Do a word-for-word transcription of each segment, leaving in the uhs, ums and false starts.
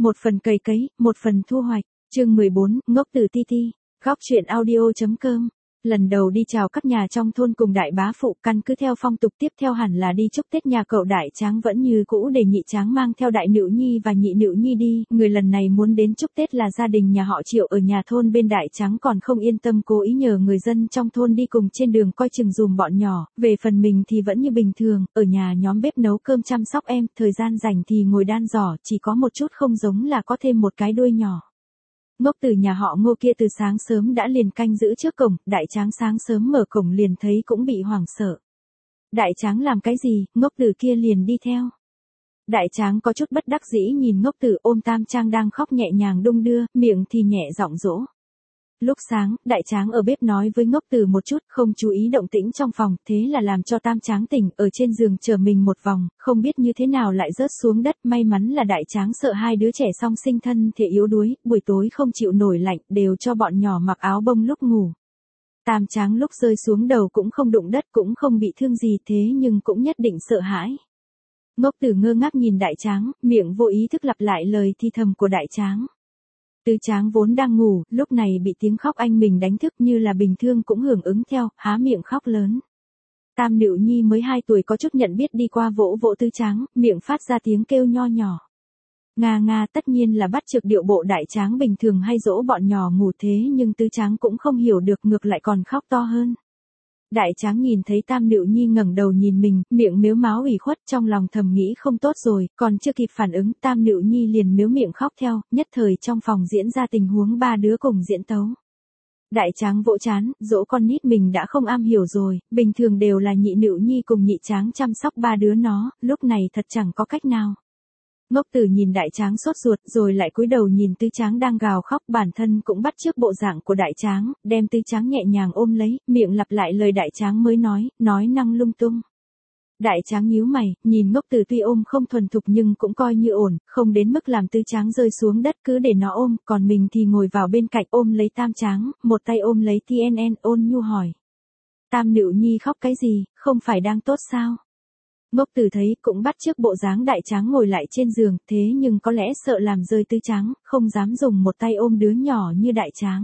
một phần cày cấy, một phần thu hoạch. Chương mười bốn, ngốc tử ti ti. Góc truyện audio.com. Lần đầu đi chào các nhà trong thôn cùng đại bá phụ, căn cứ theo phong tục tiếp theo hẳn là đi chúc Tết nhà cậu đại tráng vẫn như cũ để nhị tráng mang theo đại nữu nhi và nhị nữu nhi đi. Người lần này muốn đến chúc Tết là gia đình nhà họ Triệu ở nhà thôn bên đại tráng còn không yên tâm cố ý nhờ người dân trong thôn đi cùng trên đường coi chừng dùm bọn nhỏ. Về phần mình thì vẫn như bình thường, ở nhà nhóm bếp nấu cơm chăm sóc em, thời gian rảnh thì ngồi đan giỏ, chỉ có một chút không giống là có thêm một cái đuôi nhỏ. Ngốc từ nhà họ Ngô kia từ sáng sớm đã liền canh giữ trước cổng, đại tráng sáng sớm mở cổng liền thấy cũng bị hoảng sợ. Đại tráng làm cái gì, ngốc từ kia liền đi theo. Đại tráng có chút bất đắc dĩ nhìn ngốc tử ôm tam trang đang khóc nhẹ nhàng đung đưa, miệng thì nhẹ giọng dỗ. Lúc sáng, đại tráng ở bếp nói với ngốc tử một chút, không chú ý động tĩnh trong phòng, thế là làm cho tam tráng tỉnh, ở trên giường chờ mình một vòng, không biết như thế nào lại rớt xuống đất, may mắn là đại tráng sợ hai đứa trẻ song sinh thân thể yếu đuối, buổi tối không chịu nổi lạnh, đều cho bọn nhỏ mặc áo bông lúc ngủ. Tam tráng lúc rơi xuống đầu cũng không đụng đất, cũng không bị thương gì thế nhưng cũng nhất định sợ hãi. Ngốc tử ngơ ngác nhìn đại tráng, miệng vô ý thức lặp lại lời thi thầm của đại tráng. Tứ tráng vốn đang ngủ, lúc này bị tiếng khóc anh mình đánh thức như là bình thường cũng hưởng ứng theo, há miệng khóc lớn. Tam nữu nhi mới hai tuổi có chút nhận biết đi qua vỗ vỗ tứ tráng, miệng phát ra tiếng kêu nho nhỏ. Nga nga tất nhiên là bắt chước điệu bộ đại tráng bình thường hay dỗ bọn nhỏ ngủ thế nhưng tứ tráng cũng không hiểu được ngược lại còn khóc to hơn. Đại tráng nhìn thấy tam nữu nhi ngẩng đầu nhìn mình, miệng mếu máo ủy khuất trong lòng thầm nghĩ không tốt rồi, còn chưa kịp phản ứng tam nữu nhi liền mếu miệng khóc theo, nhất thời trong phòng diễn ra tình huống ba đứa cùng diễn tấu. Đại tráng vỗ chán, dỗ con nít mình đã không am hiểu rồi, bình thường đều là nhị nữu nhi cùng nhị tráng chăm sóc ba đứa nó, lúc này thật chẳng có cách nào. Ngốc tử nhìn đại tráng sốt ruột rồi lại cúi đầu nhìn tứ tráng đang gào khóc bản thân cũng bắt chước bộ dạng của đại tráng, đem tứ tráng nhẹ nhàng ôm lấy, miệng lặp lại lời đại tráng mới nói, nói năng lung tung. Đại tráng nhíu mày, nhìn ngốc tử tuy ôm không thuần thục nhưng cũng coi như ổn, không đến mức làm tứ tráng rơi xuống đất cứ để nó ôm, còn mình thì ngồi vào bên cạnh ôm lấy tam tráng, một tay ôm lấy tê en en ôn nhu hỏi. Tam nữu nhi khóc cái gì, không phải đang tốt sao? Ngốc tử thấy cũng bắt chước bộ dáng đại tráng ngồi lại trên giường, thế nhưng có lẽ sợ làm rơi tứ tráng, không dám dùng một tay ôm đứa nhỏ như đại tráng.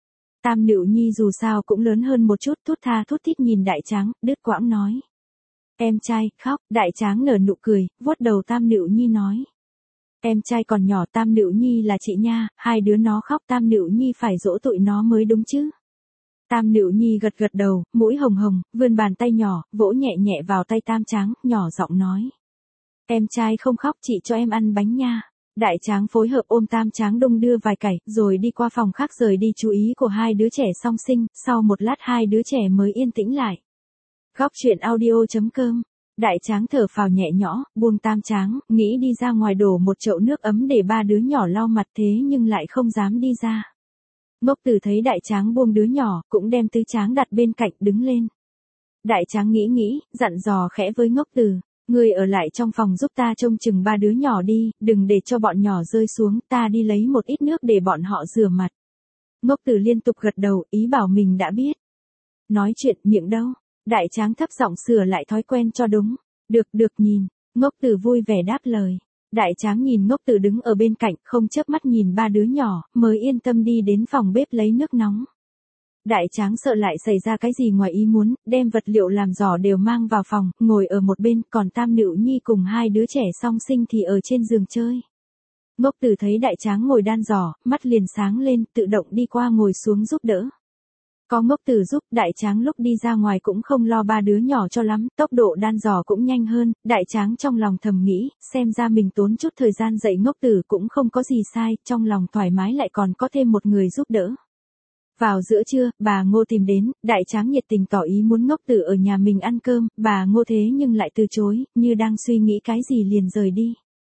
Tam nữu nhi dù sao cũng lớn hơn một chút, thút tha thút thít nhìn đại tráng, đứt quãng nói. Em trai, khóc, đại tráng nở nụ cười, vuốt đầu tam nữu nhi nói. Em trai còn nhỏ tam nữu nhi là chị nha, hai đứa nó khóc tam nữu nhi phải dỗ tụi nó mới đúng chứ. Tam nữu nhi gật gật đầu, mũi hồng hồng, vươn bàn tay nhỏ, vỗ nhẹ nhẹ vào tay tam tráng, nhỏ giọng nói. Em trai không khóc chị cho em ăn bánh nha. Đại tráng phối hợp ôm tam tráng đung đưa vài cảy, rồi đi qua phòng khác rời đi chú ý của hai đứa trẻ song sinh, sau một lát hai đứa trẻ mới yên tĩnh lại. Góc truyện audio.com. Đại tráng thở phào nhẹ nhõ, buông tam tráng, nghĩ đi ra ngoài đổ một chậu nước ấm để ba đứa nhỏ lau mặt thế nhưng lại không dám đi ra. Ngốc tử thấy đại tráng buông đứa nhỏ, cũng đem tứ tráng đặt bên cạnh đứng lên. Đại tráng nghĩ nghĩ, dặn dò khẽ với ngốc tử, ngươi ở lại trong phòng giúp ta trông chừng ba đứa nhỏ đi, đừng để cho bọn nhỏ rơi xuống, ta đi lấy một ít nước để bọn họ rửa mặt. Ngốc tử liên tục gật đầu, ý bảo mình đã biết. Nói chuyện miệng đâu, đại tráng thấp giọng sửa lại thói quen cho đúng, được được nhìn, ngốc tử vui vẻ đáp lời. Đại tráng nhìn ngốc tử đứng ở bên cạnh, không chớp mắt nhìn ba đứa nhỏ, mới yên tâm đi đến phòng bếp lấy nước nóng. Đại tráng sợ lại xảy ra cái gì ngoài ý muốn, đem vật liệu làm giỏ đều mang vào phòng, ngồi ở một bên, còn tam nữu nhi cùng hai đứa trẻ song sinh thì ở trên giường chơi. Ngốc tử thấy đại tráng ngồi đan giỏ, mắt liền sáng lên, tự động đi qua ngồi xuống giúp đỡ. Có ngốc tử giúp, đại tráng lúc đi ra ngoài cũng không lo ba đứa nhỏ cho lắm, tốc độ đan giỏ cũng nhanh hơn, đại tráng trong lòng thầm nghĩ, xem ra mình tốn chút thời gian dạy ngốc tử cũng không có gì sai, trong lòng thoải mái lại còn có thêm một người giúp đỡ. Vào giữa trưa, bà Ngô tìm đến, đại tráng nhiệt tình tỏ ý muốn ngốc tử ở nhà mình ăn cơm, bà Ngô thế nhưng lại từ chối, như đang suy nghĩ cái gì liền rời đi.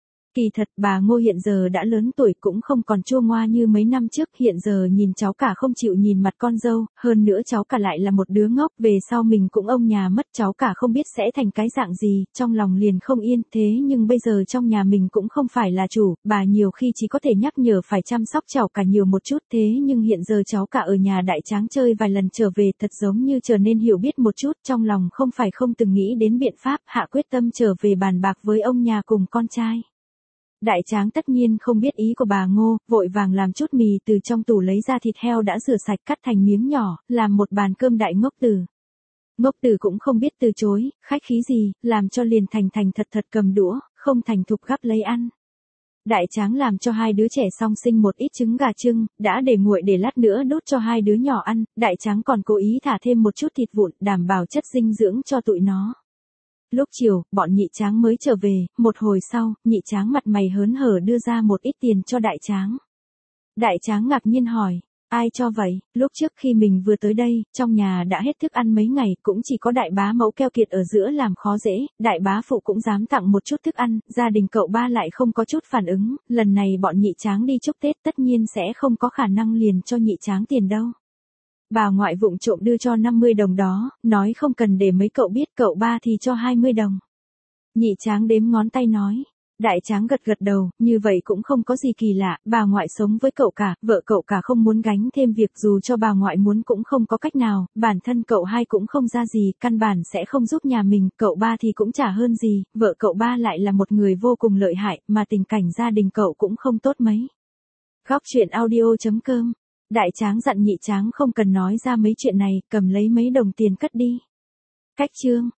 Kỳ thật bà Ngô hiện giờ đã lớn tuổi cũng không còn chua ngoa như mấy năm trước, hiện giờ nhìn cháu cả không chịu nhìn mặt con dâu, hơn nữa cháu cả lại là một đứa ngốc, về sau mình cũng ông nhà mất cháu cả không biết sẽ thành cái dạng gì, trong lòng liền không yên, thế nhưng bây giờ trong nhà mình cũng không phải là chủ, bà nhiều khi chỉ có thể nhắc nhở phải chăm sóc cháu cả nhiều một chút, thế nhưng hiện giờ cháu cả ở nhà đại tráng chơi vài lần trở về thật giống như trở nên hiểu biết một chút, trong lòng không phải không từng nghĩ đến biện pháp, hạ quyết tâm trở về bàn bạc với ông nhà cùng con trai. Đại tráng tất nhiên không biết ý của bà Ngô, vội vàng làm chút mì từ trong tủ lấy ra thịt heo đã rửa sạch cắt thành miếng nhỏ, làm một bàn cơm đại ngốc tử. Ngốc tử cũng không biết từ chối, khách khí gì, làm cho liền thành thành thật thật cầm đũa, không thành thục gắp lấy ăn. Đại tráng làm cho hai đứa trẻ song sinh một ít trứng gà trưng, đã để nguội để lát nữa đốt cho hai đứa nhỏ ăn, đại tráng còn cố ý thả thêm một chút thịt vụn, đảm bảo chất dinh dưỡng cho tụi nó. Lúc chiều, bọn nhị tráng mới trở về, một hồi sau, nhị tráng mặt mày hớn hở đưa ra một ít tiền cho đại tráng. Đại tráng ngạc nhiên hỏi, ai cho vậy? Lúc trước khi mình vừa tới đây, trong nhà đã hết thức ăn mấy ngày, cũng chỉ có đại bá mẫu keo kiệt ở giữa làm khó dễ, đại bá phụ cũng dám tặng một chút thức ăn, gia đình cậu ba lại không có chút phản ứng, lần này bọn nhị tráng đi chúc Tết tất nhiên sẽ không có khả năng liền cho nhị tráng tiền đâu. Bà ngoại vụng trộm đưa cho năm mươi đồng đó, nói không cần để mấy cậu biết, cậu ba thì cho hai mươi đồng. Nhị tráng đếm ngón tay nói. Đại tráng gật gật đầu, như vậy cũng không có gì kỳ lạ, bà ngoại sống với cậu cả, vợ cậu cả không muốn gánh thêm việc dù cho bà ngoại muốn cũng không có cách nào, bản thân cậu hai cũng không ra gì, căn bản sẽ không giúp nhà mình, cậu ba thì cũng chả hơn gì, vợ cậu ba lại là một người vô cùng lợi hại, mà tình cảnh gia đình cậu cũng không tốt mấy. Góc truyện audio chấm com. Đại tráng dặn nhị tráng không cần nói ra mấy chuyện này, cầm lấy mấy đồng tiền cất đi. Cách chương